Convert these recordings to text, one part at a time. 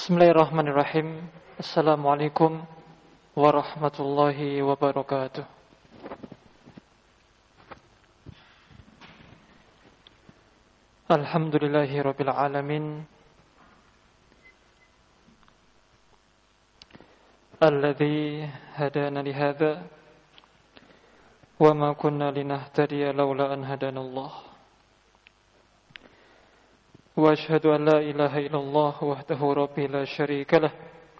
Bismillahirrahmanirrahim. Assalamualaikum warahmatullahi wabarakatuh. Alhamdulillahi rabbil alamin, alladzi hadana lihadza wa ma kunna linahtadiya laula an hadanallah. Wa ashhadu an la ilaha illallah wahdahu la syarika lah.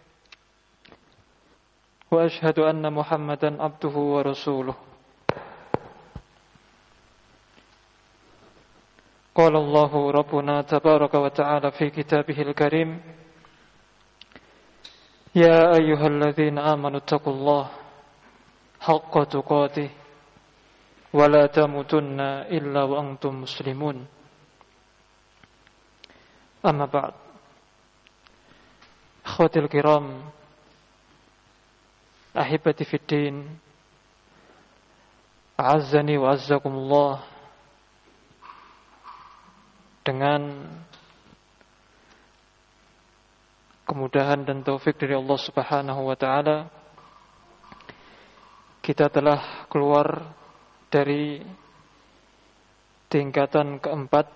Wa ashhadu anna Muhammadan abduhu wa rasuluh. Qala Allahu Rabbuna tabaraka wa ta'ala fi kitabihil karim, ya ayyuhalladzina amanu taqullaha haqqa tuqatih wa la tamutunna illa wa antum muslimun. Amma ba'd. Akhwatil kiram, ahibati fid din, a'azzani wa azzakumullah. Dengan kemudahan dan taufik dari Allah Subhanahu wa taala, kita telah keluar dari tingkatan keempat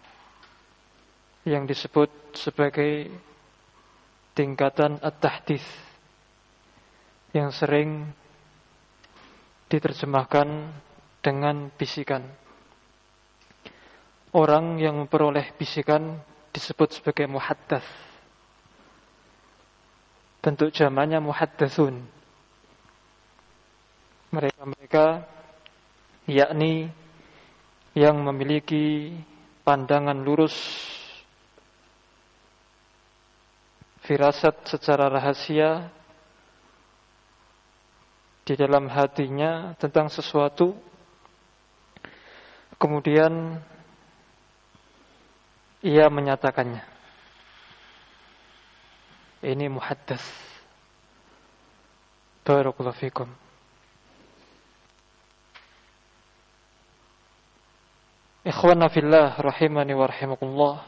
yang disebut sebagai tingkatan at-tahdits, yang sering diterjemahkan dengan bisikan. Orang yang memperoleh bisikan disebut sebagai muhaddats. Bentuk jamaknya muhaddatsun. Mereka yakni yang memiliki pandangan lurus, firasat secara rahasia di dalam hatinya tentang sesuatu, kemudian ia menyatakannya. Ini muhaddats. Barakallahu fikum. Ikhwana fillah rahimani wa rahimakumullah.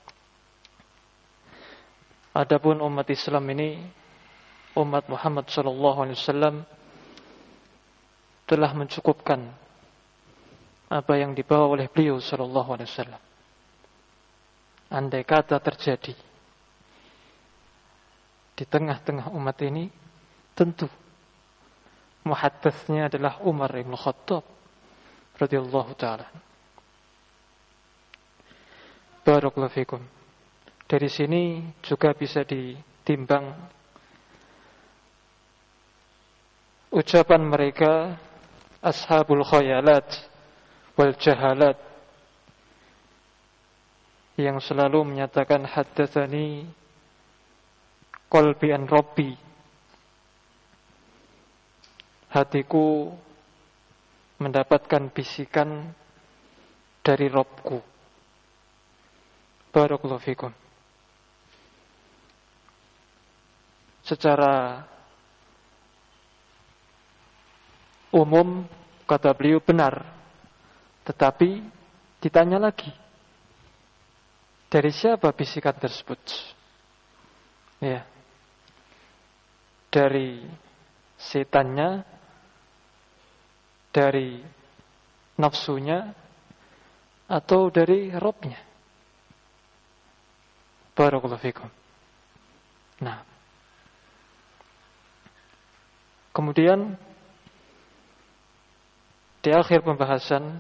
Adapun umat Islam ini, umat Muhammad sallallahu alaihi wasallam, telah mencukupkan apa yang dibawa oleh beliau sallallahu alaihi wasallam. Andai kata terjadi di tengah-tengah umat ini, tentu muhaddatsnya adalah Umar bin Khattab radhiyallahu taala. Barakallahu fikum. Dari sini juga bisa ditimbang ucapan mereka ashabul khayalat wal jahalat, yang selalu menyatakan haddatsani qalbi an rabbi, hatiku mendapatkan bisikan dari Rabbku. Barakallahu fikum. Secara umum kata beliau benar, tetapi ditanya lagi, dari siapa bisikan tersebut? Ya, dari setannya, dari nafsunya, atau dari Rabbnya? Barakallahu fikum. Nah, kemudian di akhir pembahasan,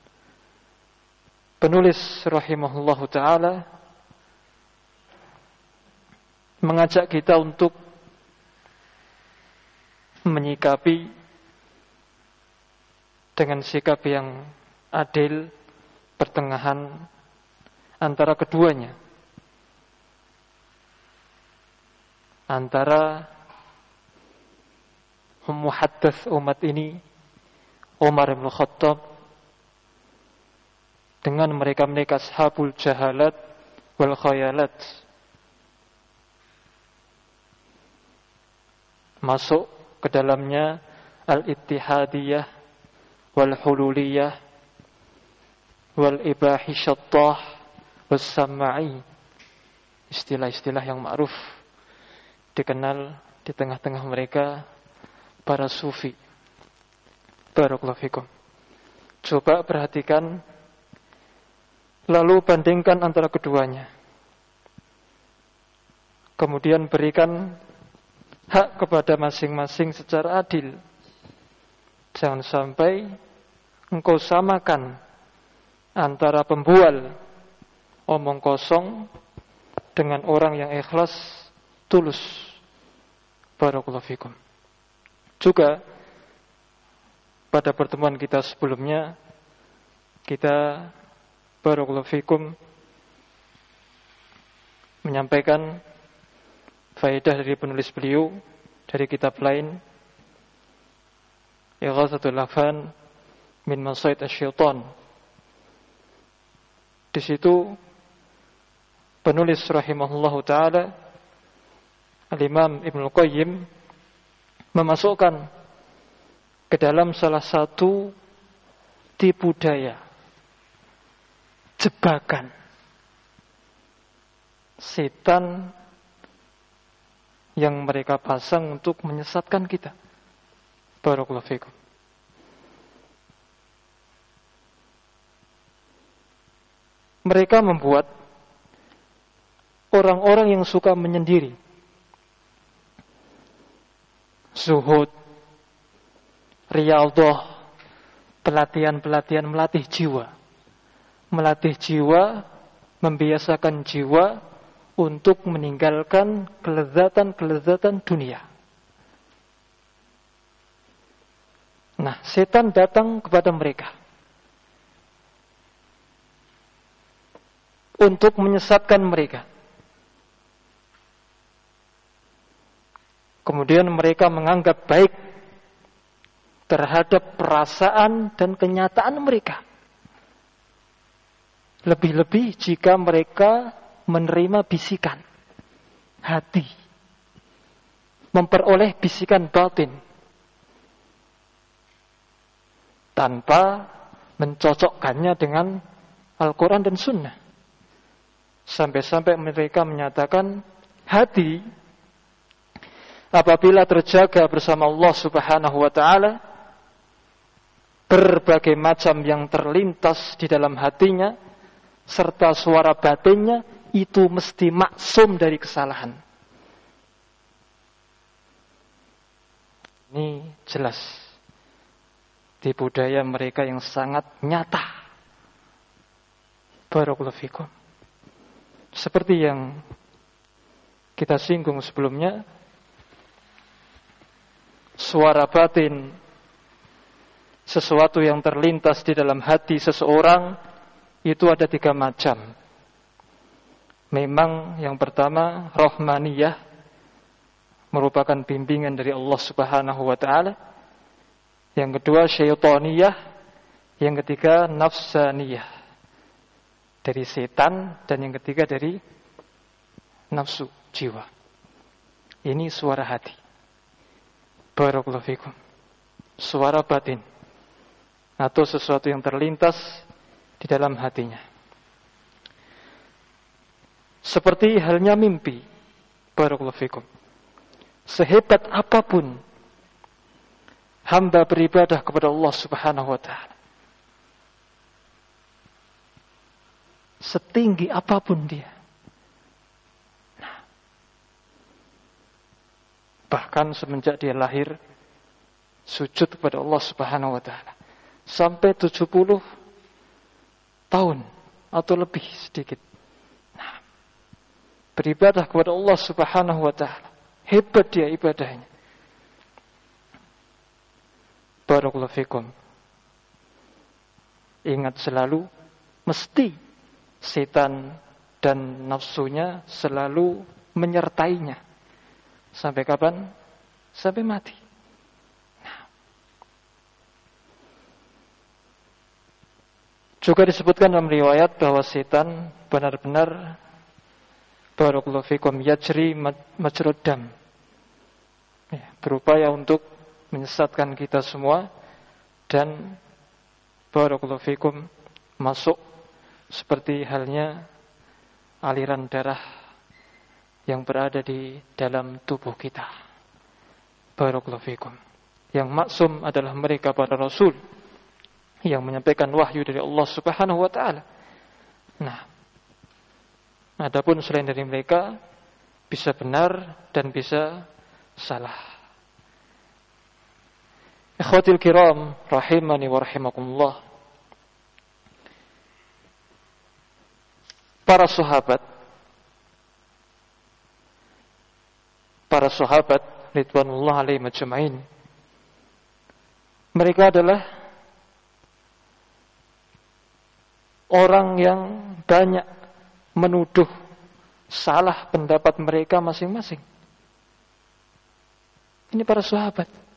penulis rahimahullahu ta'ala mengajak kita untuk menyikapi dengan sikap yang adil, pertengahan antara keduanya, antara muhaddats umat ini Umar bin Khattab dengan mereka-mereka ashabul jahalat wal khayalat. Masuk ke dalamnya al-ittihadiyah wal hululiyah wal ibahi syattah was samai, istilah-istilah yang ma'ruf dikenal di tengah-tengah mereka para sufi. Barakallahu fikum. Coba perhatikan, lalu bandingkan antara keduanya. Kemudian berikan hak kepada masing-masing secara adil. Jangan sampai engkau samakan antara pembual omong kosong dengan orang yang ikhlas, tulus. Barakallahu fikum. Juga pada pertemuan kita sebelumnya, kita barakallahu fikum menyampaikan faedah dari penulis beliau dari kitab lain, Ighatsatul Lahfan min Masaid Asy-Syaitan. Di situ penulis rahimahullahu taala Al-Imam Ibnu Qayyim memasukkan ke dalam salah satu tipu daya, jebakan setan yang mereka pasang untuk menyesatkan kita. Barakallahu fikum. Mereka membuat orang-orang yang suka menyendiri, zuhud, riyadhah, pelatihan-pelatihan melatih jiwa, membiasakan jiwa untuk meninggalkan kelezatan-kelezatan dunia. Nah, setan datang kepada mereka untuk menyesatkan mereka. Kemudian mereka menganggap baik terhadap perasaan dan kenyataan mereka. Lebih-lebih jika mereka menerima bisikan hati, memperoleh bisikan batin, tanpa mencocokkannya dengan Al-Quran dan Sunnah. Sampai-sampai mereka menyatakan hati apabila terjaga bersama Allah Subhanahu wa ta'ala, berbagai macam yang terlintas di dalam hatinya serta suara batinnya itu mesti maksum dari kesalahan. Ini jelas tipu daya mereka yang sangat nyata. Barakallahu fikum. Seperti yang kita singgung sebelumnya, suara batin, sesuatu yang terlintas di dalam hati seseorang, itu ada 3 macam. Memang yang pertama rohmaniyah, merupakan bimbingan dari Allah Subhanahu wa ta'ala. Yang kedua syaitaniyah, yang ketiga nafsaniyah, dari setan, dan yang ketiga dari nafsu, jiwa. Ini suara hati. Barakallahu fikum. Suara batin atau sesuatu yang terlintas di dalam hatinya. Seperti halnya mimpi. Barakallahu fikum. Sehebat apapun hamba beribadah kepada Allah Subhanahu wa ta'ala, setinggi apapun dia, bahkan semenjak dia lahir sujud kepada Allah Subhanahu wa ta'ala sampai 70 tahun atau lebih sedikit, beribadah kepada Allah Subhanahu wa ta'ala, hebat dia ibadahnya. Barakallahu fikum. Ingat selalu, mesti setan dan nafsunya selalu menyertainya. Sampai kapan? Sampai mati. Juga disebutkan dalam riwayat bahwa setan benar-benar, barakallahu fikum, yajri majrad dam, berupaya untuk menyesatkan kita semua, dan barakallahu fikum masuk seperti halnya aliran darah yang berada di dalam tubuh kita. Barakallahu fikum. Yang maksum adalah mereka para rasul yang menyampaikan wahyu dari Allah Subhanahu wa taala. Nah, adapun selain dari mereka bisa benar dan bisa salah. Ikhwatil kiram rahimani wa rahimakumullah. Para sahabat ridwanullah alaihim ajma'in, mereka adalah orang yang banyak menuduh salah pendapat mereka masing-masing. Ini para sahabat.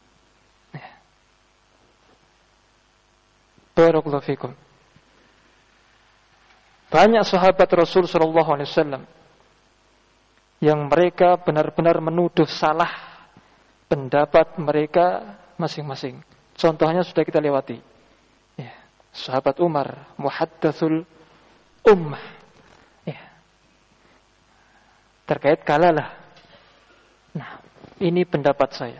Barakallahu fikum. Banyak sahabat Rasul sallallahu alaihi wasallam yang mereka benar-benar menuduh salah pendapat mereka masing-masing. Contohnya sudah kita lewati. Ya, sahabat Umar, muhaddatsul ummah. Ya. Terkait kalalah. Nah, ini pendapat saya.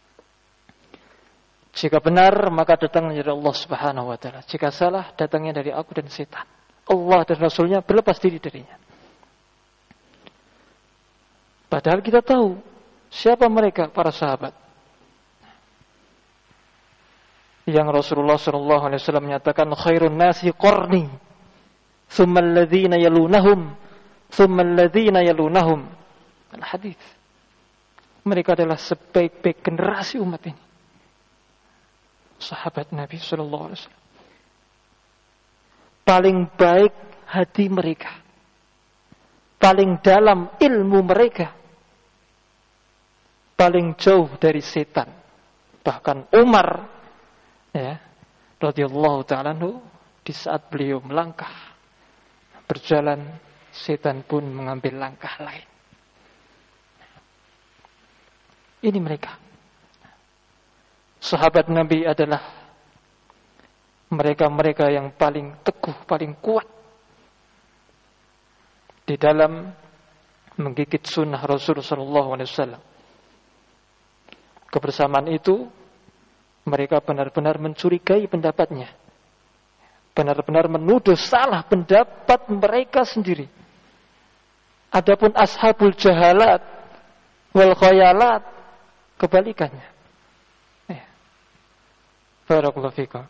Jika benar, maka datangnya dari Allah Subhanahu wa taala. Jika salah, datangnya dari aku dan setan. Allah dan Rasulnya berlepas diri darinya. Padahal kita tahu siapa mereka, para sahabat. Yang Rasulullah SAW menyatakan, khairun nasi qarni, thumma alladhina yalunahum, thumma alladhina yalunahum. Al-hadith. Mereka adalah sebaik-baik generasi umat ini. Sahabat Nabi sallallahu alaihi wasallam. Paling baik hati mereka. Paling dalam ilmu mereka. Paling jauh dari setan. Bahkan Umar ya, radhiyallahu ta'ala anhu, di saat beliau melangkah berjalan, setan pun mengambil langkah lain. Ini mereka. Sahabat Nabi adalah mereka-mereka yang paling teguh, paling kuat di dalam menggigit sunnah Rasul sallallahu alaihi wasallam. Kebersamaan itu mereka benar-benar mencurigai pendapatnya. Benar-benar menuduh salah pendapat mereka sendiri. Adapun ashabul jahalat wal khayalat, kebalikannya. Barakallahu fikum.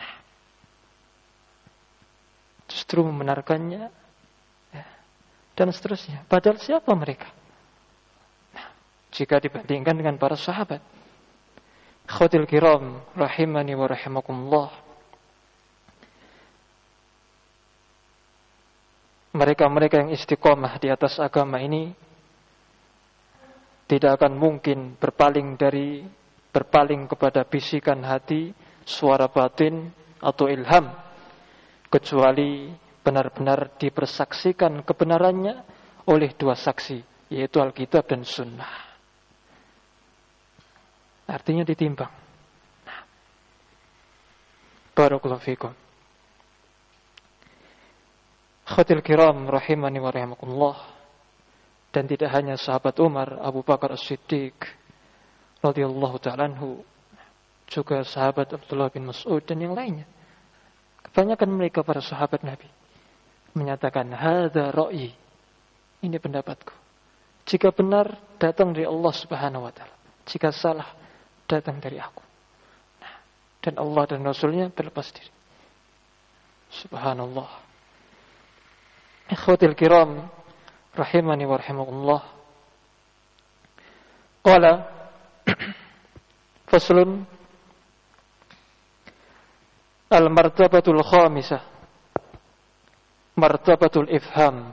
Justru membenarkannya ya, dan seterusnya. Padahal siapa mereka? Nah, jika dibandingkan dengan para sahabat. Ikhwatil kiram rahimani wa rahimakumullah. Mereka-mereka yang istiqomah di atas agama ini tidak akan mungkin berpaling kepada bisikan hati, suara batin atau ilham, kecuali benar-benar dipersaksikan kebenarannya oleh dua saksi, yaitu Alkitab dan Sunnah. Artinya ditimbang. Nah, barakallahu fikum. Khawatir kiram rahimani wa rahimakumullah. Dan tidak hanya sahabat Umar, Abu Bakar As-Siddiq radhiyallahu ta'ala anhu, juga sahabat Abdullah bin Mas'ud dan yang lainnya. Kebanyakan mereka para sahabat Nabi menyatakan, hadza ra'yi, ini pendapatku. Jika benar, datang dari Allah Subhanahu wa taala. Jika salah, datang dari aku. Nah, dan Allah dan Rasulnya berlepas diri. Subhanallah. Ikhwatil kiram rahimani wa rahimakumullah. Qala faslun al-martabatul khamisah, martabatul ifham.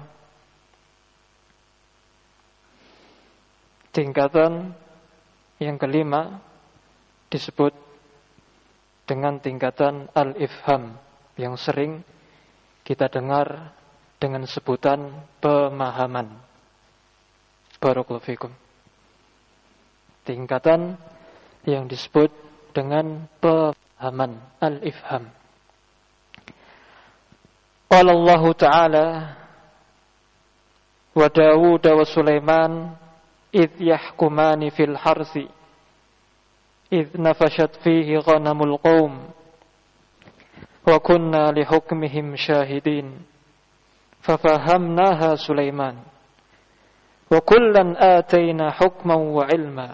Tingkatan yang kelima disebut dengan tingkatan al-ifham, yang sering kita dengar dengan sebutan pemahaman. Barakallahu fikum. Tingkatan yang disebut dengan pemahaman, al-ifham. Qala Allah Ta'ala wa Dawud wa Sulaiman idh yahkumani fil harsi idh nafashat fihi ghanamul qaum wa kunna li hukmihim syahidin fafahamnaha Sulaiman wa kullan atayna hukman wa ilma.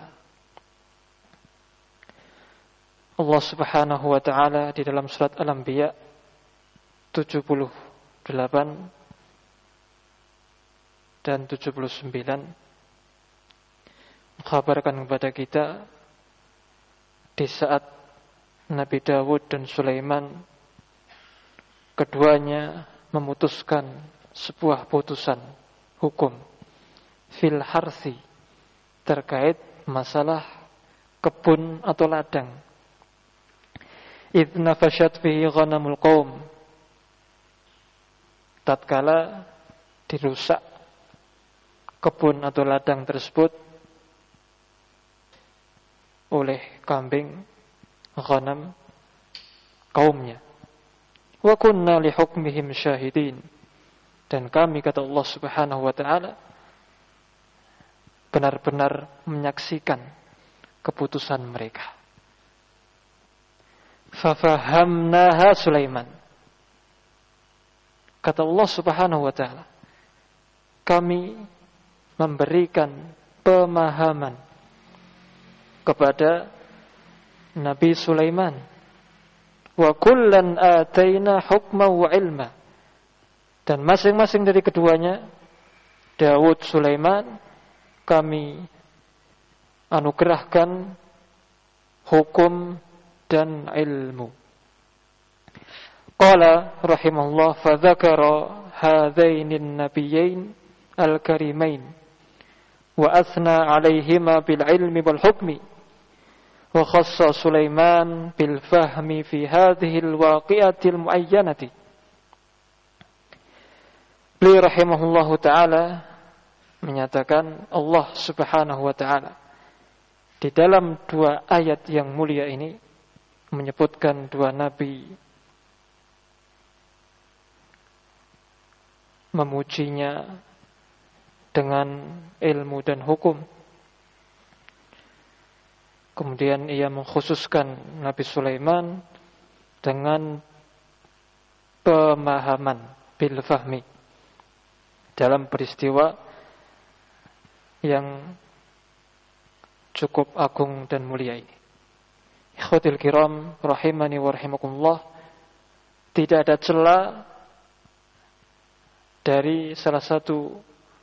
Allah Subhanahu wa taala di dalam surat Al-Anbiya 78 dan 79 mengkabarkan kepada kita di saat Nabi Dawud dan Sulaiman keduanya memutuskan sebuah putusan hukum fil harsi terkait masalah kebun atau ladang. Idh nafashat fihi ghanamul qaum, tatkala dirusak kebun atau ladang tersebut oleh kambing ghanam kaumnya. Wa kunna li hukmihim syahidin, dan kami, kata Allah Subhanahu wa taala, benar-benar menyaksikan keputusan mereka. Fafahamnaha Sulaiman, kata Allah Subhanahu wa taala, kami memberikan pemahaman kepada Nabi Sulaiman. Wa kullan ataina hukma wa ilma, dan masing-masing dari keduanya, Dawud, Sulaiman, kami anugerahkan hukum dan ilmu. Qala rahimahullah, fa dzakara hadaini an-nabiyyin al-karimain wa athna 'alaihima bil ilmi wal hukmi wa khassa Sulaiman bil fahmi fi hadhihi al-waqi'ati al-mu'ayyanati. Beliau rahimahullahu taala menyatakan, Allah Subhanahu wa taala di dalam dua ayat yang mulia ini menyebutkan dua nabi, memujinya dengan ilmu dan hukum. Kemudian ia mengkhususkan Nabi Sulaiman dengan pemahaman bil fahmi dalam peristiwa yang cukup agung dan mulia ini. Ikhwatul kiram rahimani wa rahimakumullah, tidak ada celah dari salah satu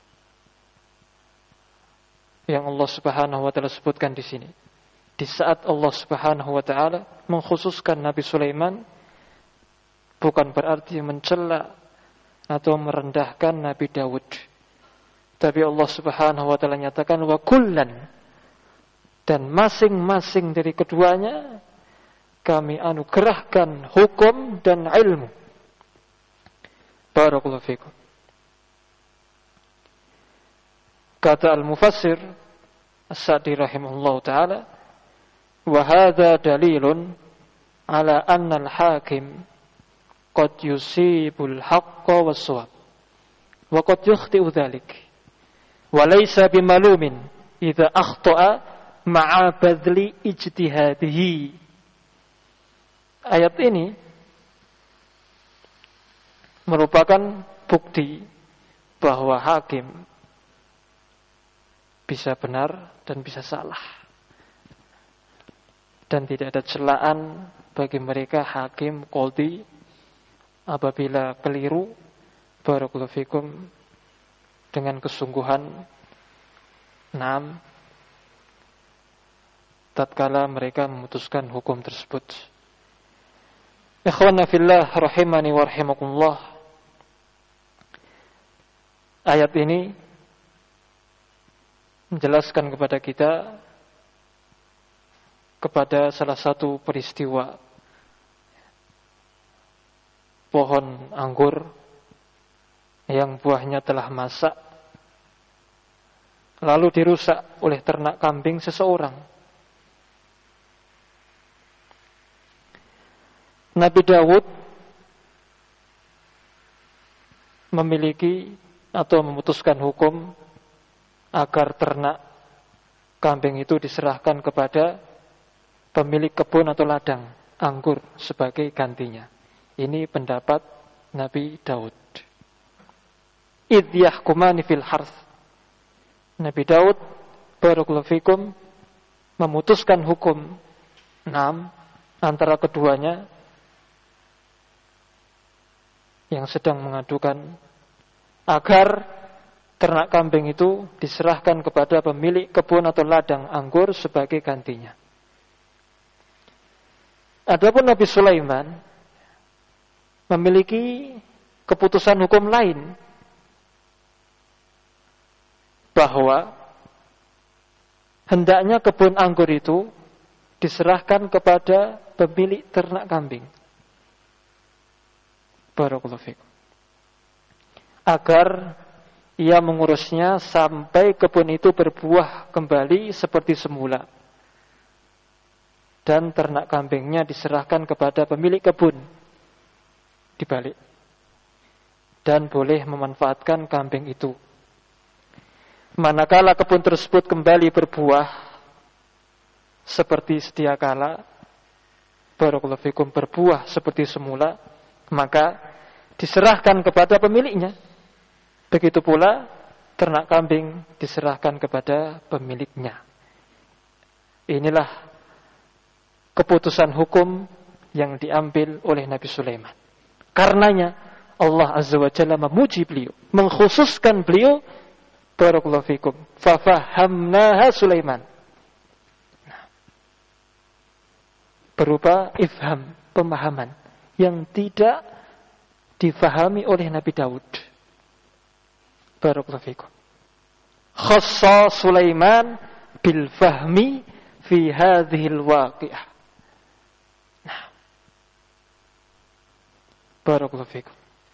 yang Allah Subhanahu wa taala sebutkan di sini. Di saat Allah Subhanahu wa taala mengkhususkan Nabi Sulaiman, bukan berarti mencela atau merendahkan Nabi Dawud. Tapi Allah Subhanahu wa taala nyatakan wa kullan, dan masing-masing dari keduanya kami anugerahkan hukum dan ilmu. Barakallahu fikum. Kata al-mufassir As-Sa'di rahimahullah ta'ala, wa hadha dalilun ala anna al-hakim qad yusibul haqqa was-shawab wa qad yukhti'u dhalik wa laysa bimalumin idza akhta'a ma'a badli ijtihadihi. Ayat ini merupakan bukti bahwa hakim bisa benar dan bisa salah, dan tidak ada celaan bagi mereka hakim qadhi apabila keliru, barakallahu fikum, dengan kesungguhan tatkala mereka memutuskan hukum tersebut. Ikhwana fillah rahimani wa rahimakumullah, ayat ini menjelaskan kepada kita kepada salah satu peristiwa pohon anggur yang buahnya telah masak lalu dirusak oleh ternak kambing seseorang. Nabi Dawud memiliki atau memutuskan hukum agar ternak kambing itu diserahkan kepada pemilik kebun atau ladang anggur sebagai gantinya. Ini pendapat Nabi Daud. Idh yahkumani fil harth. Nabi Daud barakallahu fikum memutuskan hukum antara keduanya yang sedang mengadukan agar ternak kambing itu diserahkan kepada pemilik kebun atau ladang anggur sebagai gantinya. Adapun Nabi Sulaiman memiliki keputusan hukum lain, bahwa hendaknya kebun anggur itu diserahkan kepada pemilik ternak kambing. Barakallahu fikum. Agar ia mengurusnya sampai kebun itu berbuah kembali seperti semula. Dan ternak kambingnya diserahkan kepada pemilik kebun. Dibalik. Dan boleh memanfaatkan kambing itu. Manakala kebun tersebut kembali berbuah seperti sedia kala, barakallahu fikum, berbuah seperti semula, maka diserahkan kepada pemiliknya. Begitu pula ternak kambing diserahkan kepada pemiliknya. Inilah keputusan hukum yang diambil oleh Nabi Sulaiman. Karenanya Allah Azza wa Jalla memuji beliau, mengkhususkan beliau, barakallahu fikum, fafahamnaha Sulaiman. Berupa ifham, pemahaman yang tidak difahami oleh Nabi Daud. Barakallahu fikum. Khassa Sulaiman bil fahmi fi hadhil waqi'ah. Nah. Barakallahu fikum.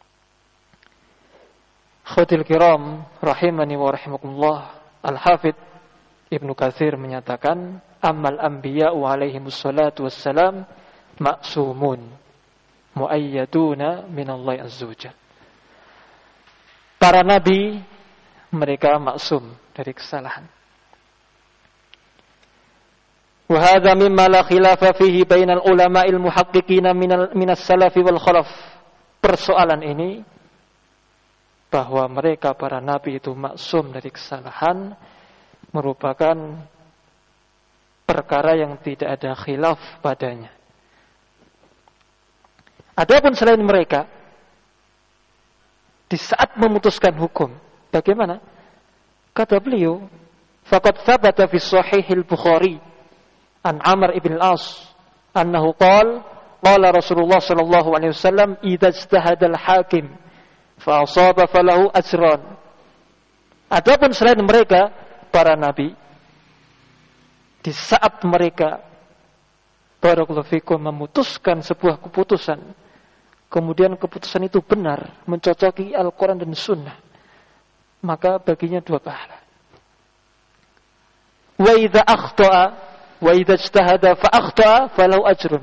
Khawatir kiram rahimani wa rahimakumullah, Al-Hafidh Ibnu Katsir menyatakan, ammal anbiya'u alaihimus salatu wassalam ma'sumun muayyaduna minallahi azza wajalla. Para nabi mereka maksum dari kesalahan. Wa hadza mimma la khilafa fihi bainal ulama'il muhaqqiqin minas salafi wal khalaf. Persoalan ini, bahwa mereka para nabi itu maksum dari kesalahan, merupakan perkara yang tidak ada khilaf padanya. Adapun selain mereka, di saat memutuskan hukum, bagaimana? Kata beliau, faqad thabata fi sahihil Bukhari an Amr ibn al-As annahu qala Rasulullah sallallahu alaihi wasallam idza ijtahada al-hakim fa asaba falahu ajran. Adapun selain mereka para nabi, di saat mereka barakallahu fikum memutuskan sebuah keputusan, kemudian keputusan itu benar, mencocoki Al-Quran dan Sunnah, maka baginya 2 pahala. Wa idza akhta'a wa idza ijtahada fa akhta'a falahu ajrun.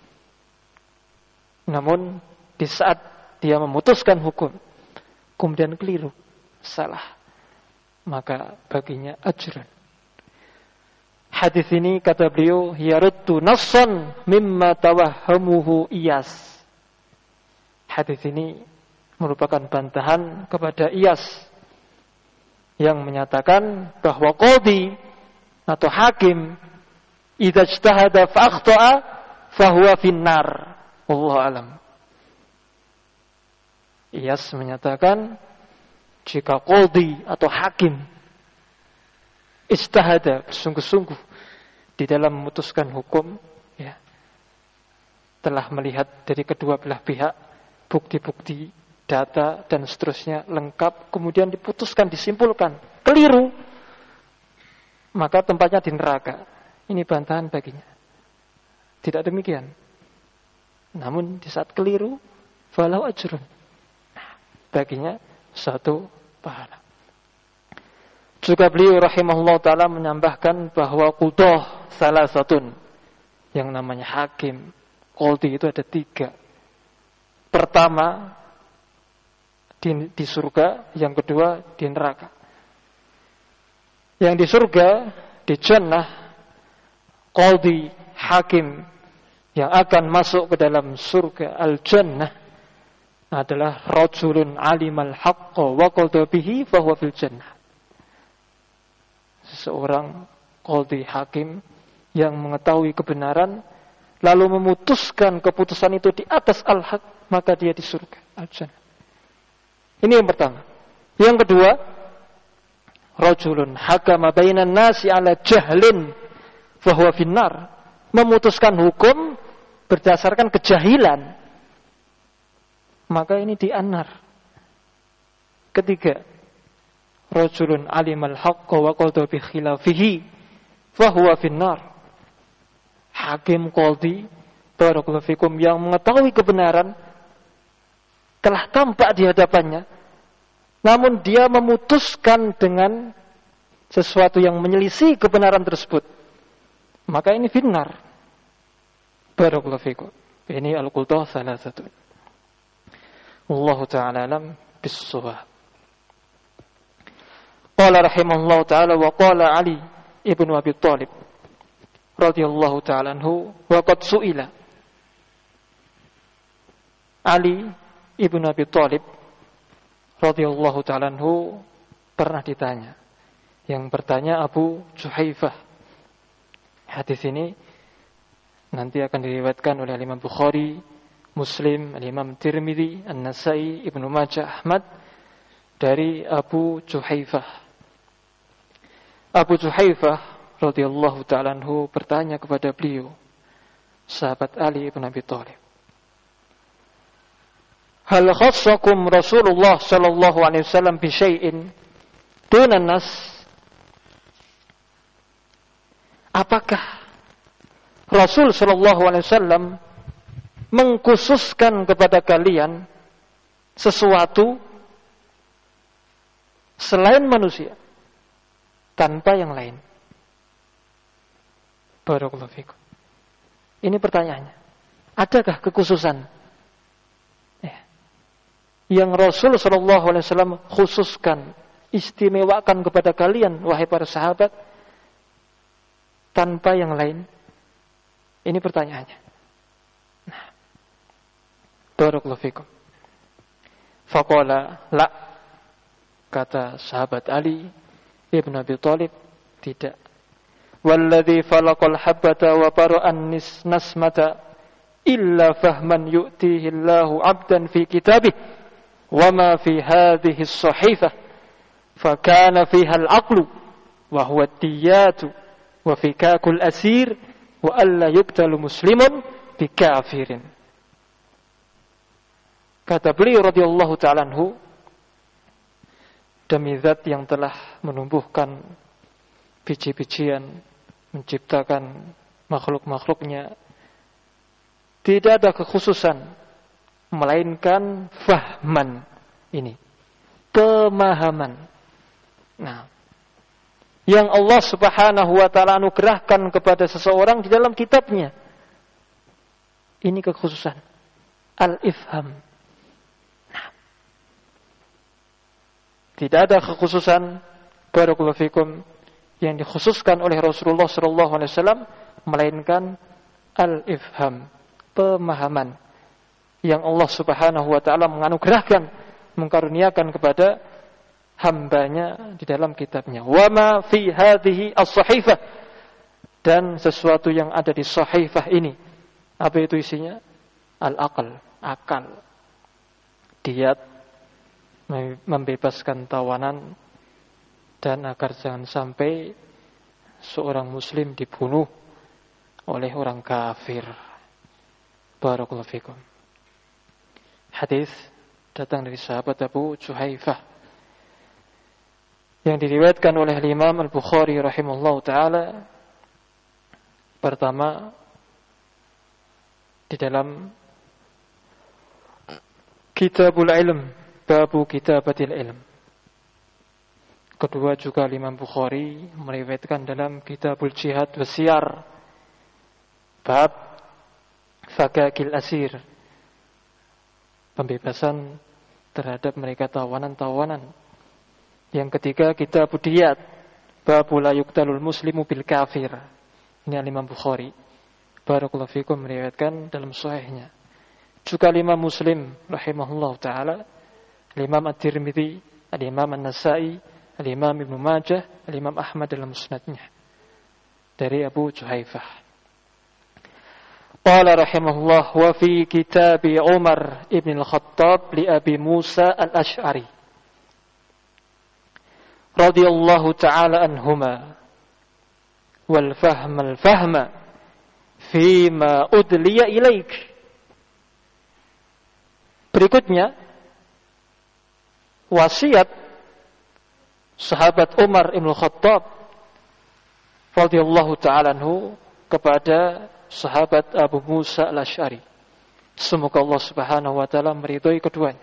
Namun di saat dia memutuskan hukum kemudian keliru, salah, maka baginya ajrun. Hadis ini kata beliau yaruddu nassan mimma tawahhamuhu Iyas. Hadis ini merupakan bantahan kepada Iyas yang menyatakan bahwa qadhi atau hakim idza ijtahada fa akhta'a fa huwa finnar. Wallahu alam. Iyas menyatakan jika qadhi atau hakim ijtahada, bersungguh-sungguh di dalam memutuskan hukum, ya, telah melihat dari kedua belah pihak bukti-bukti, data dan seterusnya lengkap, kemudian diputuskan, disimpulkan keliru, maka tempatnya di neraka. Ini bantahan baginya. Tidak demikian. Namun di saat keliru, falahu ajrun. Baginya 1 pahala. Juga beliau rahimahullah ta'ala menambahkan bahwa qudah salah satun, yang namanya hakim, qadhi itu ada 3. Pertama, di surga, yang kedua di neraka. Yang di surga, di jannah, qadhi, hakim yang akan masuk ke dalam surga al-jannah adalah rajulun alimal haqqa wa qadha bihi fahuwa fil jannah. Seseorang qadhi, hakim yang mengetahui kebenaran lalu memutuskan keputusan itu di atas al-haq, maka dia di surga al-jannah. Ini yang pertama. Yang kedua, rajulun hakama bainan nasi ala jahlin fahuwa finnar, memutuskan hukum berdasarkan kejahilan, maka ini di annar. Ketiga, rajulun alimal haqqa wa qadha bi khilafihi fahuwa finnar. Hakim qadhi barakallahu fikum yang mengetahui kebenaran telah tampak di hadapannya, namun dia memutuskan dengan sesuatu yang menyelisih kebenaran tersebut, maka ini finnar. Barakallahu fikum. Ini al-qultah salah satu. Wallahu ta'ala alam bis-shawab. Qala rahimahullahu ta'ala wa qala Ali ibnu Abi Thalib radhiyallahu ta'ala anhu wa qad su'ila. Ali ibnu Abi Thalib radhiyallahu ta'ala anhu pernah ditanya. Yang bertanya Abu Juhaifah. Hadis ini nanti akan diriwayatkan oleh Imam Bukhari, Muslim, Imam Tirmidzi, An-Nasa'i, Ibnu Majah, Ahmad dari Abu Juhaifah. Abu Juhaifah radhiyallahu ta'ala anhu bertanya kepada beliau, sahabat Ali ibn Abi Thalib, hal khassakum Rasulullah sallallahu alaihi wasallam bi syai'in dunan nas? Apakah Rasul sallallahu alaihi wasallam mengkhususkan kepada kalian sesuatu selain manusia, tanpa yang lain? Barakallahu fikum. Ini pertanyaannya. Adakah kekhususan yang Rasul sallallahu alaihi wasallam khususkan, istimewakan kepada kalian wahai para sahabat, tanpa yang lain? Ini pertanyaannya. Nah, barakallahu fikum. Faqala la, kata sahabat Ali ibn Abi Thalib, tidak. Walladzi falaqal habbata wa bara'an nasmata illa fahman yu'tihi Allahu 'abdan fi kitabih wa ma fi hadhihi as-sahifah fa kana fiha al-'aqlu wa huwa ad-diyatu wa fikakul asir wa alla yuqtalu muslimun bi kafirin. Kata beliau radhiyallahu ta'ala anhu, demi zat yang telah menumbuhkan biji-bijian, menciptakan makhluk-makhluknya, tidak ada kekhususan melainkan fahman, ini pemahaman. Nah, yang Allah Subhanahu wa ta'ala anugerahkan kepada seseorang di dalam kitabnya, ini kekhususan al-ifham. Nah, tidak ada kekhususan barakallahu fikum yang dikhususkan oleh Rasulullah sallallahu alaihi wasallam melainkan al-ifham, pemahaman yang Allah Subhanahu wa ta'ala menganugerahkan, mengkaruniakan kepada hambanya di dalam kitabnya. Wa ma fi hadhihi as-sahifah, dan sesuatu yang ada di sahifah ini, apa itu isinya? Al-aql, akal, diyat, membebaskan tawanan, dan agar jangan sampai seorang muslim dibunuh oleh orang kafir. Barakallahu fikum. Hadis datang dari sahabat Abu Juhaifah yang diriwayatkan oleh Imam Al-Bukhari rahimahullah ta'ala. Pertama, di dalam Kitabul Ilm, babu kitabatil ilm. Kedua juga Imam Bukhari meriwayatkan dalam Kitabul Jihad Wasiyar, bab fakakil asir, pembebasan terhadap mereka tawanan-tawanan. Yang ketiga, kitab diyat, bab la yuqtalul muslimu bil kafir. Ini Imam Bukhari barakallahu fikum meriwayatkan dalam sahihnya. Juga Imam Muslim rahimahullah taala, Imam At-Tirmidzi, Imam An-Nasa'i, Imam Ibnu Majah, Imam Ahmad dalam musnadnya dari Abu Juhaifah. Qala rahimahullah wa fi kitab Umar ibn al-Khattab li Abi Musa al-Asy'ari radhiyallahu ta'ala anhuma wal fahma fima udliya ilaik. Berikutnya wasiat sahabat Umar ibn al-Khattab radhiyallahu ta'ala anhu kepada sahabat Abu Musa al-Asy'ari. Semoga Allah Subhanahu wa taala meridhai keduanya.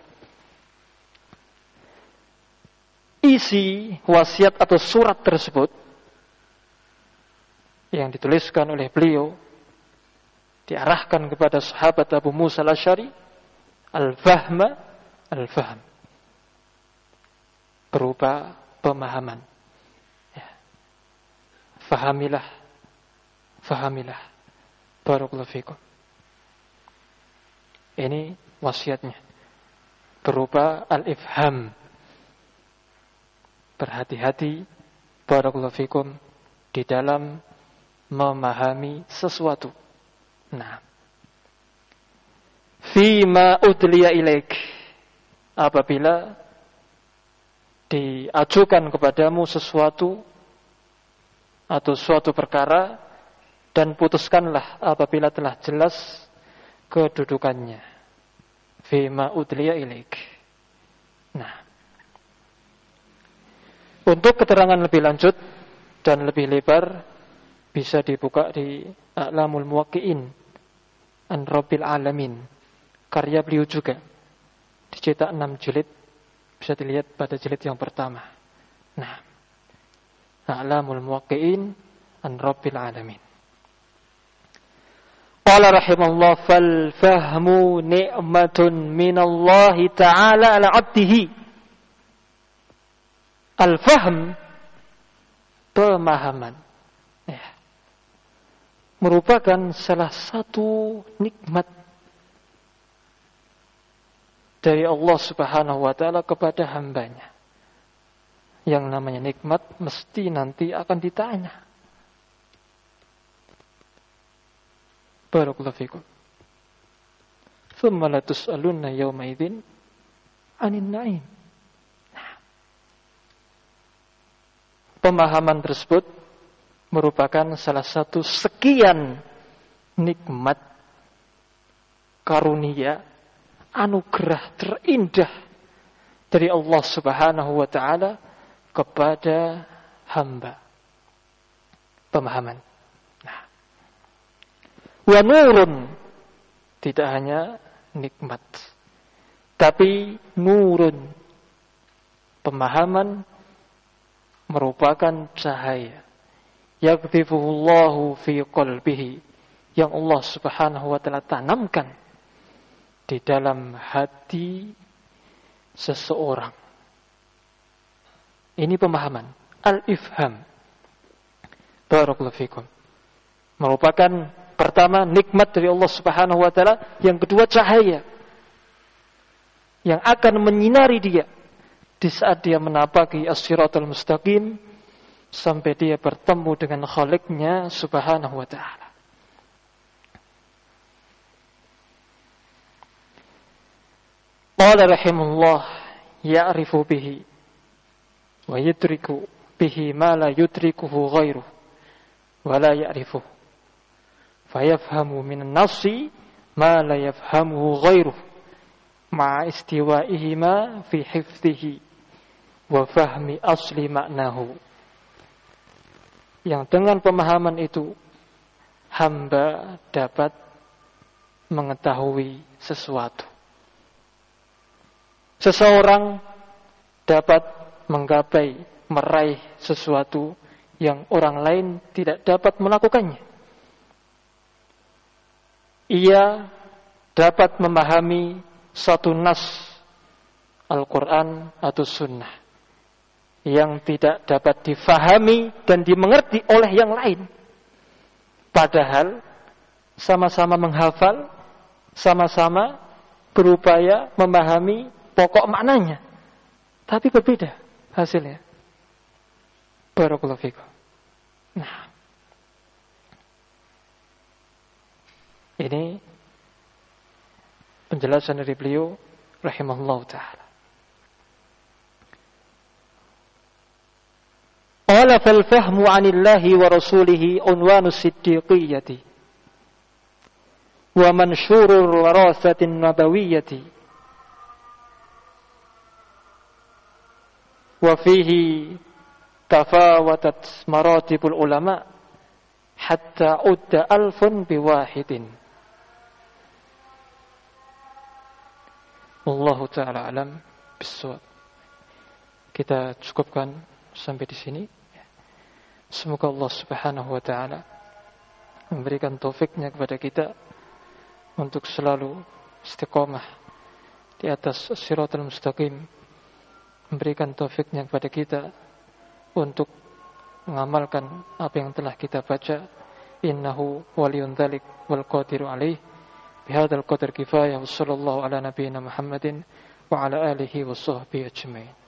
Isi wasiat atau surat tersebut yang dituliskan oleh beliau diarahkan kepada sahabat Abu Musa al-Asy'ari, al-fahm berupa pemahaman. Ya. Fahamilah. Barakallahu fikum. Ini wasiatnya berupa al-ifham. Berhati-hati barakallahu fikum di dalam memahami sesuatu. Nah, fima udliya ilaik, apabila diajukan kepadamu sesuatu atau suatu perkara, dan putuskanlah apabila telah jelas kedudukannya. Fima udliya ilaik. Nah, untuk keterangan lebih lanjut dan lebih lebar bisa dibuka di A'lamul Muwaqqi'in an Rabbil Alamin, karya beliau juga, dicetak 6 jilid, bisa dilihat pada jilid yang pertama. Nah, A'lamul Muwaqqi'in an Rabbil Alamin. Qala rahimahullah, fal fahmu ni'matun minallahi ta'ala ala 'abdihi. Al-fahm, pemahaman, ya, merupakan salah satu nikmat dari Allah Subhanahu wa taala kepada hambanya. Yang namanya nikmat mesti nanti akan ditanya. Barakallahu fikum. Tsumma la tus'alunna yawma idzin 'anil na'im. Pemahaman tersebut merupakan salah satu sekian nikmat karunia, anugerah terindah dari Allah Subhanahu wa taala kepada hamba. Pemahaman. Nah, wa nurun, tidak hanya nikmat, tapi nurun, pemahaman merupakan cahaya. Yaqdhifuhullahu fi qalbihi, yang Allah Subhanahu wa taala tanamkan di dalam hati seseorang. Ini pemahaman, al-ifham. Barakallahu fikum. Merupakan pertama nikmat dari Allah Subhanahu wa taala, yang kedua cahaya yang akan menyinari dia di saat dia menapaki as-siratal mustaqim sampai dia bertemu dengan Khaliqnya Subhanahu wa taala. Qala rahimahullah, ya'rifu bihi wa yudriku bihi ma la yudrikuhu ghairuhu wa la ya'rifuhu, fayafhamu minan nafsi ma la yafhamuhu ghairuhu ma'a istiwa'ihima fi hifdhihi wa fahmi asli maknahu. Yang dengan pemahaman itu hamba dapat mengetahui sesuatu. Seseorang dapat menggapai, meraih sesuatu yang orang lain tidak dapat melakukannya. Ia dapat memahami satu nas Al-Quran atau Sunnah yang tidak dapat difahami dan dimengerti oleh yang lain. Padahal sama-sama menghafal, sama-sama berupaya memahami pokok maknanya, tapi berbeda hasilnya. Barakallahu fikum. Nah, ini penjelasan dari beliau rahimahullah ta'ala. Qala fal fahmu 'anillahi wa rasulihi unwanus siddiqiyyati wa mansyurur warasatin nabawiyyati wa fihi tafawatat maratibul ulama hatta udda alfun biwahidin. Wallahu ta'ala alam bissawab. Kita cukupkan sampai di sini. Semoga Allah Subhanahu wa ta'ala memberikan taufiknya kepada kita untuk selalu istiqamah di atas siratal mustaqim, memberikan taufiknya kepada kita untuk mengamalkan apa yang telah kita baca. Innahu waliyun dzalik wal qadiru alaih. Bihadzal qadar kifayah. Wassallallahu ala nabiyyina Muhammadin wa ala alihi wa sahbihi ajmain.